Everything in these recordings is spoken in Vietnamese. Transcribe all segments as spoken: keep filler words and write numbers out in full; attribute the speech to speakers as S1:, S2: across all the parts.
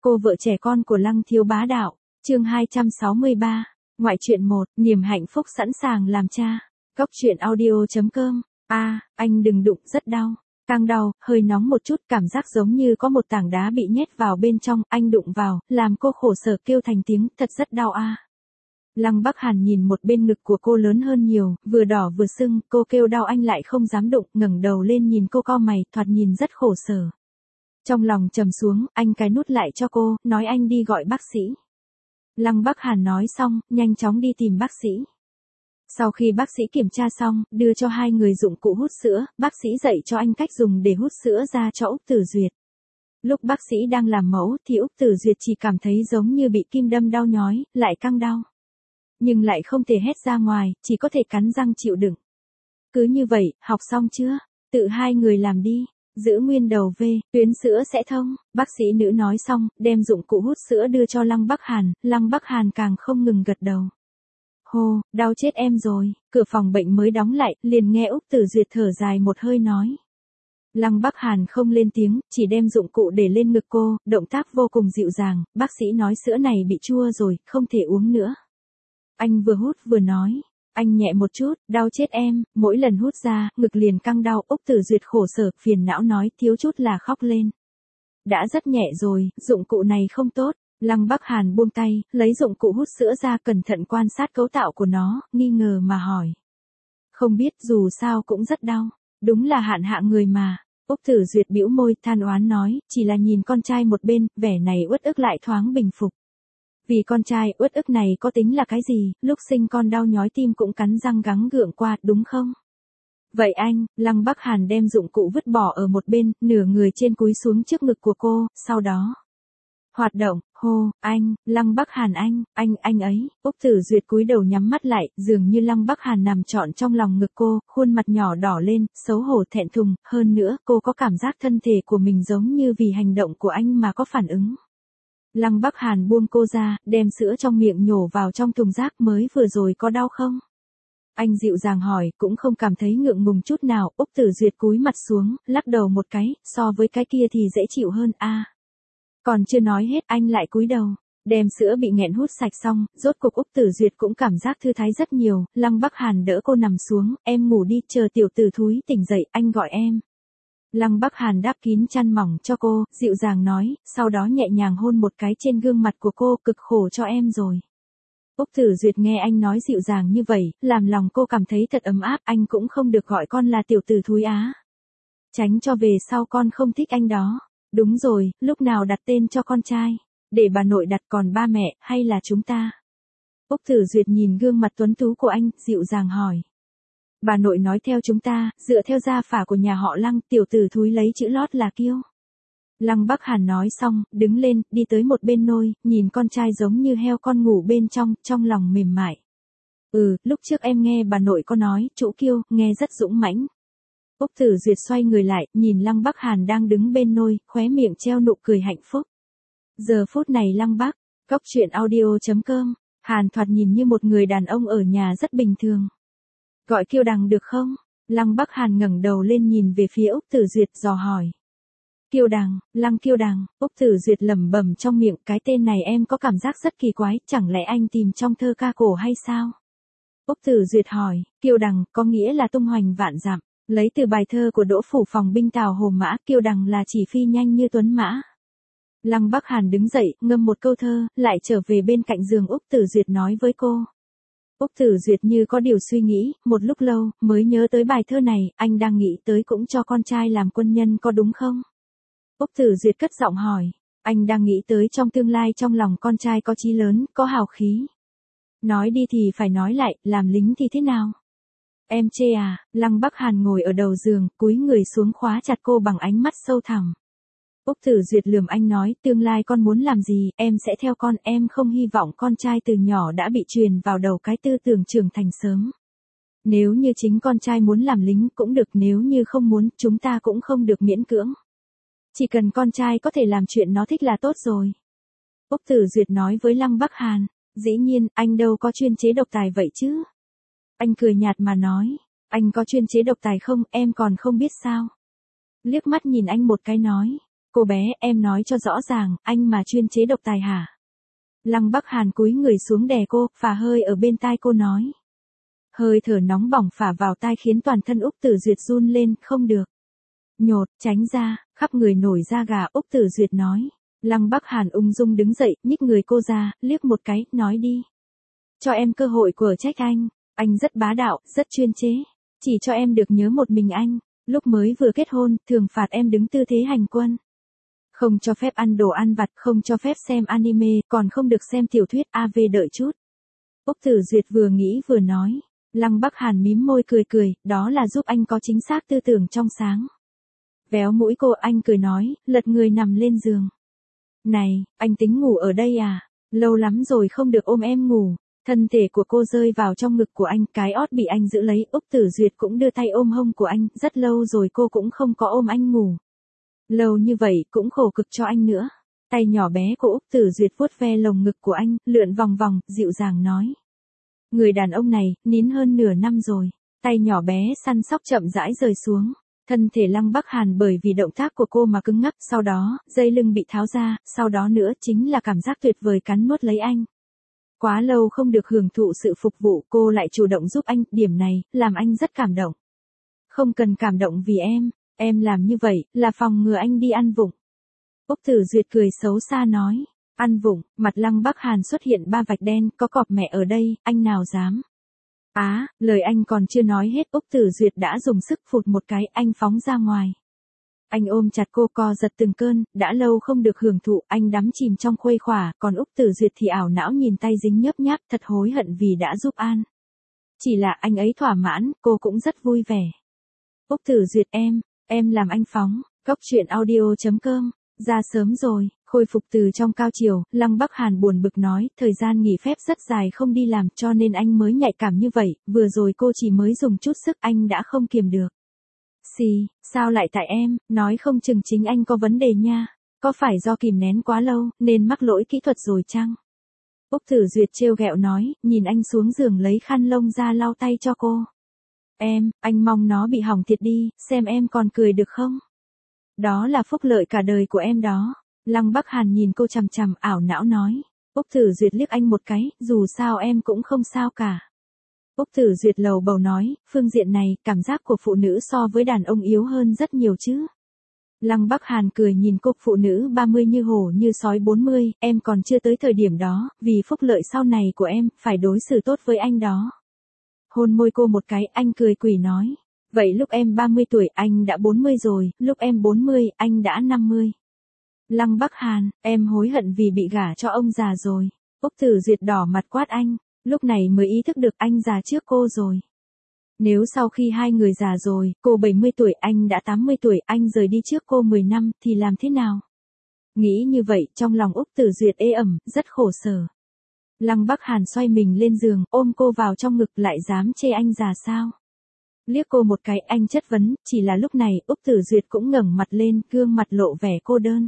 S1: Cô vợ trẻ con của Lăng Thiếu Bá Đạo, chương hai trăm sáu mươi ba, ngoại truyện một, niềm hạnh phúc sẵn sàng làm cha. Cốc truyện audio chấm com. A, anh đừng đụng, rất đau. Càng đau, hơi nóng một chút, cảm giác giống như có một tảng đá bị nhét vào bên trong, anh đụng vào, làm cô khổ sở kêu thành tiếng, thật rất đau a. À. Lăng Bắc Hàn nhìn một bên ngực của cô lớn hơn nhiều, vừa đỏ vừa sưng, cô kêu đau anh lại không dám đụng, ngẩng đầu lên nhìn cô cau mày, thoạt nhìn rất khổ sở. Trong lòng trầm xuống, anh cái nút lại cho cô, nói anh đi gọi bác sĩ. Lăng Bắc Hàn nói xong, nhanh chóng đi tìm bác sĩ. Sau khi bác sĩ kiểm tra xong, đưa cho hai người dụng cụ hút sữa, bác sĩ dạy cho anh cách dùng để hút sữa ra cho Úc Tử Duyệt. Lúc bác sĩ đang làm mẫu thì Úc Tử Duyệt chỉ cảm thấy giống như bị kim đâm đau nhói, lại căng đau. Nhưng lại không thể hét ra ngoài, chỉ có thể cắn răng chịu đựng. Cứ như vậy, học xong chưa? Tự hai người làm đi. Giữ nguyên đầu V, tuyến sữa sẽ thông. Bác sĩ nữ nói xong, đem dụng cụ hút sữa đưa cho Lăng Bắc Hàn, Lăng Bắc Hàn càng không ngừng gật đầu. Hô, đau chết em rồi, cửa phòng bệnh mới đóng lại, liền nghe Úc Tử Duyệt thở dài một hơi nói. Lăng Bắc Hàn không lên tiếng, chỉ đem dụng cụ để lên ngực cô, động tác vô cùng dịu dàng, bác sĩ nói sữa này bị chua rồi, không thể uống nữa. Anh vừa hút vừa nói. Anh nhẹ một chút, đau chết em, mỗi lần hút ra, ngực liền căng đau, Úc Tử Duyệt khổ sở, phiền não nói, thiếu chút là khóc lên. Đã rất nhẹ rồi, dụng cụ này không tốt. Lăng Bắc Hàn buông tay, lấy dụng cụ hút sữa ra cẩn thận quan sát cấu tạo của nó, nghi ngờ mà hỏi. Không biết, dù sao cũng rất đau, đúng là hạn hạ người mà. Úc Tử Duyệt bĩu môi, than oán nói, chỉ là nhìn con trai một bên, vẻ này uất ức lại thoáng bình phục. Vì con trai uất ức này có tính là cái gì, lúc sinh con đau nhói tim cũng cắn răng gắng gượng qua, đúng không? Vậy anh, Lăng Bắc Hàn đem dụng cụ vứt bỏ ở một bên, nửa người trên cúi xuống trước ngực của cô, sau đó. Hoạt động, hô, anh, Lăng Bắc Hàn anh, anh, anh ấy, Úc Tử Duyệt cúi đầu nhắm mắt lại, dường như Lăng Bắc Hàn nằm trọn trong lòng ngực cô, khuôn mặt nhỏ đỏ lên, xấu hổ thẹn thùng, hơn nữa cô có cảm giác thân thể của mình giống như vì hành động của anh mà có phản ứng. Lăng Bắc Hàn buông cô ra, đem sữa trong miệng nhổ vào trong thùng rác mới vừa rồi có đau không? Anh dịu dàng hỏi, cũng không cảm thấy ngượng ngùng chút nào, Úc Tử Duyệt cúi mặt xuống, lắc đầu một cái, so với cái kia thì dễ chịu hơn a. À. Còn chưa nói hết, anh lại cúi đầu, đem sữa bị nghẹn hút sạch xong, rốt cục Úc Tử Duyệt cũng cảm giác thư thái rất nhiều, Lăng Bắc Hàn đỡ cô nằm xuống, em ngủ đi, chờ tiểu tử thúi tỉnh dậy, anh gọi em. Lăng Bắc Hàn đáp kín chăn mỏng cho cô, dịu dàng nói, sau đó nhẹ nhàng hôn một cái trên gương mặt của cô, cực khổ cho em rồi. Úc Tử Duyệt nghe anh nói dịu dàng như vậy, làm lòng cô cảm thấy thật ấm áp, anh cũng không được gọi con là tiểu tử thúi á. Tránh cho về sau con không thích anh đó. Đúng rồi, lúc nào đặt tên cho con trai? Để bà nội đặt, còn ba mẹ, hay là chúng ta? Úc Tử Duyệt nhìn gương mặt tuấn tú của anh, dịu dàng hỏi. Bà nội nói theo chúng ta, dựa theo gia phả của nhà họ Lăng, tiểu tử thúi lấy chữ lót là Kiêu. Lăng Bắc Hàn nói xong, đứng lên, đi tới một bên nôi, nhìn con trai giống như heo con ngủ bên trong, trong lòng mềm mại. Ừ, lúc trước em nghe bà nội có nói, chủ Kiêu, nghe rất dũng mãnh. Úc Tử Duyệt xoay người lại, nhìn Lăng Bắc Hàn đang đứng bên nôi, khóe miệng treo nụ cười hạnh phúc. Giờ phút này Lăng Bắc, cốc truyện audio chấm com, Hàn thoạt nhìn như một người đàn ông ở nhà rất bình thường. Gọi Kiêu Đằng được không? Lăng Bắc Hàn ngẩng đầu lên nhìn về phía Úc Tử Duyệt dò hỏi. Kiêu Đằng, Lăng Kiêu Đằng, Úc Tử Duyệt lẩm bẩm trong miệng, cái tên này em có cảm giác rất kỳ quái, chẳng lẽ anh tìm trong thơ ca cổ hay sao? Úc Tử Duyệt hỏi, Kiêu Đằng, có nghĩa là tung hoành vạn dặm, lấy từ bài thơ của Đỗ Phủ Phòng binh Tào Hồ Mã, Kiêu Đằng là chỉ phi nhanh như tuấn mã. Lăng Bắc Hàn đứng dậy, ngâm một câu thơ, lại trở về bên cạnh giường Úc Tử Duyệt nói với cô. Úc Tử Duyệt như có điều suy nghĩ, một lúc lâu, mới nhớ tới bài thơ này, anh đang nghĩ tới cũng cho con trai làm quân nhân có đúng không? Úc Tử Duyệt cất giọng hỏi, anh đang nghĩ tới trong tương lai trong lòng con trai có chí lớn, có hào khí. Nói đi thì phải nói lại, làm lính thì thế nào? Em chê à? Lăng Bắc Hàn ngồi ở đầu giường, cúi người xuống khóa chặt cô bằng ánh mắt sâu thẳm. Úc Tử Duyệt lườm anh nói, tương lai con muốn làm gì, em sẽ theo con, em không hy vọng con trai từ nhỏ đã bị truyền vào đầu cái tư tưởng trưởng thành sớm. Nếu như chính con trai muốn làm lính cũng được, nếu như không muốn, chúng ta cũng không được miễn cưỡng. Chỉ cần con trai có thể làm chuyện nó thích là tốt rồi. Úc Tử Duyệt nói với Lăng Bắc Hàn, dĩ nhiên, anh đâu có chuyên chế độc tài vậy chứ. Anh cười nhạt mà nói, anh có chuyên chế độc tài không, em còn không biết sao. Liếc mắt nhìn anh một cái nói, Cô bé, em nói cho rõ ràng, anh mà chuyên chế độc tài hả? Lăng Bắc Hàn cúi người xuống đè cô, phả hơi ở bên tai cô nói. Hơi thở nóng bỏng phả vào tai khiến toàn thân Úc Tử Duyệt run lên, không được. Nhột, tránh ra, khắp người nổi da gà, Úc Tử Duyệt nói. Lăng Bắc Hàn ung dung đứng dậy, nhích người cô ra, liếc một cái, nói đi. Cho em cơ hội của trách anh, anh rất bá đạo, rất chuyên chế. Chỉ cho em được nhớ một mình anh, lúc mới vừa kết hôn, thường phạt em đứng tư thế hành quân. Không cho phép ăn đồ ăn vặt, không cho phép xem anime, còn không được xem tiểu thuyết a vê đợi chút. Úc Tử Duyệt vừa nghĩ vừa nói. Lăng Bắc Hàn mím môi cười cười, đó là giúp anh có chính xác tư tưởng trong sáng. Véo mũi cô, anh cười nói, lật người nằm lên giường. Này, anh tính ngủ ở đây à? Lâu lắm rồi không được ôm em ngủ. Thân thể của cô rơi vào trong ngực của anh, cái ót bị anh giữ lấy, Úc Tử Duyệt cũng đưa tay ôm hông của anh, rất lâu rồi cô cũng không có ôm anh ngủ. Lâu như vậy cũng khổ cực cho anh nữa. Tay nhỏ bé của Úc Tử Duyệt vuốt ve lồng ngực của anh, lượn vòng vòng, dịu dàng nói. Người đàn ông này, nín hơn nửa năm rồi. Tay nhỏ bé săn sóc chậm rãi rời xuống. Thân thể Lăng Bắc Hàn bởi vì động tác của cô mà cứng ngắc, sau đó, dây lưng bị tháo ra, sau đó nữa chính là cảm giác tuyệt vời cắn nuốt lấy anh. Quá lâu không được hưởng thụ sự phục vụ, cô lại chủ động giúp anh, điểm này, làm anh rất cảm động. Không cần cảm động vì em, em làm như vậy, là phòng ngừa anh đi ăn vụng. Úc Tử Duyệt cười xấu xa nói, ăn vụng, mặt Lăng Bắc Hàn xuất hiện ba vạch đen, có cọp mẹ ở đây, anh nào dám. Á, à, lời anh còn chưa nói hết, Úc Tử Duyệt đã dùng sức phụt một cái, anh phóng ra ngoài. Anh ôm chặt cô co giật từng cơn, đã lâu không được hưởng thụ, anh đắm chìm trong khuây khỏa, còn Úc Tử Duyệt thì ảo não nhìn tay dính nhớp nháp, thật hối hận vì đã giúp An. Chỉ là anh ấy thỏa mãn, cô cũng rất vui vẻ. Úc Tử Duyệt em, em làm anh phóng, góc truyện audio chấm com, ra sớm rồi, khôi phục từ trong cao chiều, Lăng Bắc Hàn buồn bực nói, thời gian nghỉ phép rất dài không đi làm cho nên anh mới nhạy cảm như vậy, vừa rồi cô chỉ mới dùng chút sức anh đã không kiềm được. Xì, sao lại tại em, nói không chừng chính anh có vấn đề nha, có phải do kìm nén quá lâu, nên mắc lỗi kỹ thuật rồi chăng? Úc Tử Duyệt trêu ghẹo nói, nhìn anh xuống giường lấy khăn lông ra lau tay cho cô. Em, anh mong nó bị hỏng thiệt đi, xem em còn cười được không? Đó là phúc lợi cả đời của em đó. Lăng Bắc Hàn nhìn cô chằm chằm, ảo não nói. Úc Tử Duyệt liếc anh một cái, dù sao em cũng không sao cả. Úc Tử Duyệt lầu bầu nói, phương diện này, cảm giác của phụ nữ so với đàn ông yếu hơn rất nhiều chứ. Lăng Bắc Hàn cười nhìn cô, phụ nữ ba mươi như hổ như sói bốn mươi, em còn chưa tới thời điểm đó, vì phúc lợi sau này của em, phải đối xử tốt với anh đó. Hôn môi cô một cái, anh cười quỷ nói. Vậy lúc em ba mươi tuổi, anh đã bốn mươi rồi, lúc em bốn mươi, anh đã năm mươi. Lăng Bắc Hàn, em hối hận vì bị gả cho ông già rồi. Úc Tử Duyệt đỏ mặt quát anh, lúc này mới ý thức được anh già trước cô rồi. Nếu sau khi hai người già rồi, cô bảy mươi tuổi, anh đã tám mươi tuổi, anh rời đi trước cô mười năm, thì làm thế nào? Nghĩ như vậy, trong lòng Úc Tử Duyệt ê ẩm, rất khổ sở. Lăng Bắc Hàn xoay mình lên giường, ôm cô vào trong ngực, lại dám chê anh già sao? Liếc cô một cái, anh chất vấn, chỉ là lúc này, Úc Tử Duyệt cũng ngẩng mặt lên, gương mặt lộ vẻ cô đơn.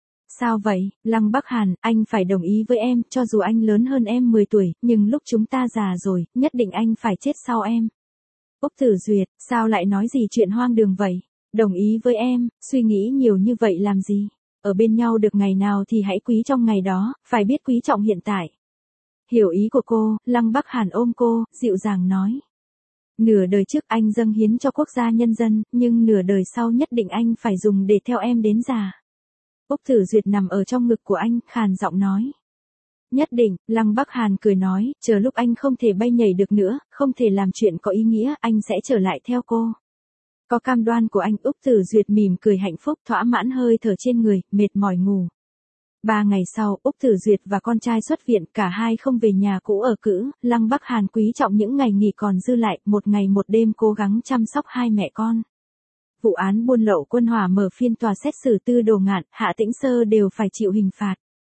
S1: Sao vậy, Lăng Bắc Hàn, anh phải đồng ý với em, cho dù anh lớn hơn em mười tuổi, nhưng lúc chúng ta già rồi, nhất định anh phải chết sau em. Úc Tử Duyệt, sao lại nói gì chuyện hoang đường vậy? Đồng ý với em, suy nghĩ nhiều như vậy làm gì? Ở bên nhau được ngày nào thì hãy quý trong ngày đó, phải biết quý trọng hiện tại. Hiểu ý của cô, Lăng Bắc Hàn ôm cô, dịu dàng nói. Nửa đời trước anh dâng hiến cho quốc gia nhân dân, nhưng nửa đời sau nhất định anh phải dùng để theo em đến già. Úc Tử Duyệt nằm ở trong ngực của anh, khàn giọng nói. Nhất định, Lăng Bắc Hàn cười nói, chờ lúc anh không thể bay nhảy được nữa, không thể làm chuyện có ý nghĩa, anh sẽ trở lại theo cô. Có cam đoan của anh, Úc Tử Duyệt mỉm cười hạnh phúc, thỏa mãn hơi thở trên người, mệt mỏi ngủ. Ba ngày sau, Úc Tử Duyệt và con trai xuất viện, cả hai không về nhà cũ ở cữ, Lăng Bắc Hàn quý trọng những ngày nghỉ còn dư lại, một ngày một đêm cố gắng chăm sóc hai mẹ con. Vụ án buôn lậu quân hỏa mở phiên tòa xét xử Tư Đồ Ngạn, Hạ Tĩnh Sơ đều phải chịu hình phạt.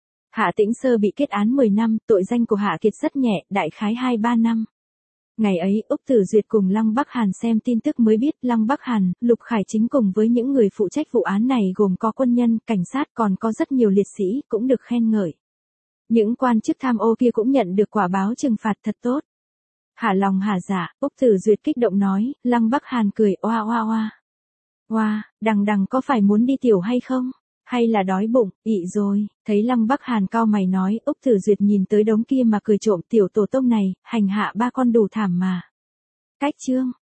S1: Hạ Tĩnh Sơ bị kết án mười năm, tội danh của Hạ Kiệt rất nhẹ, đại khái hai ba năm. Ngày ấy, Úc Tử Duyệt cùng Lăng Bắc Hàn xem tin tức mới biết Lăng Bắc Hàn, Lục Khải Chính cùng với những người phụ trách vụ án này gồm có quân nhân, cảnh sát còn có rất nhiều liệt sĩ, cũng được khen ngợi. Những quan chức tham ô kia cũng nhận được quả báo trừng phạt thật tốt. Hả lòng hả dạ, Úc Tử Duyệt kích động nói, Lăng Bắc Hàn cười oa oa oa. Oa, đằng đằng có phải muốn đi tiểu hay không? Hay là đói bụng, ị rồi, thấy Lăng Bắc Hàn cau mày nói, Úc Tử Duyệt nhìn tới đống kia mà cười trộm, tiểu tổ tông này, hành hạ ba con đủ thảm mà. Cách chương,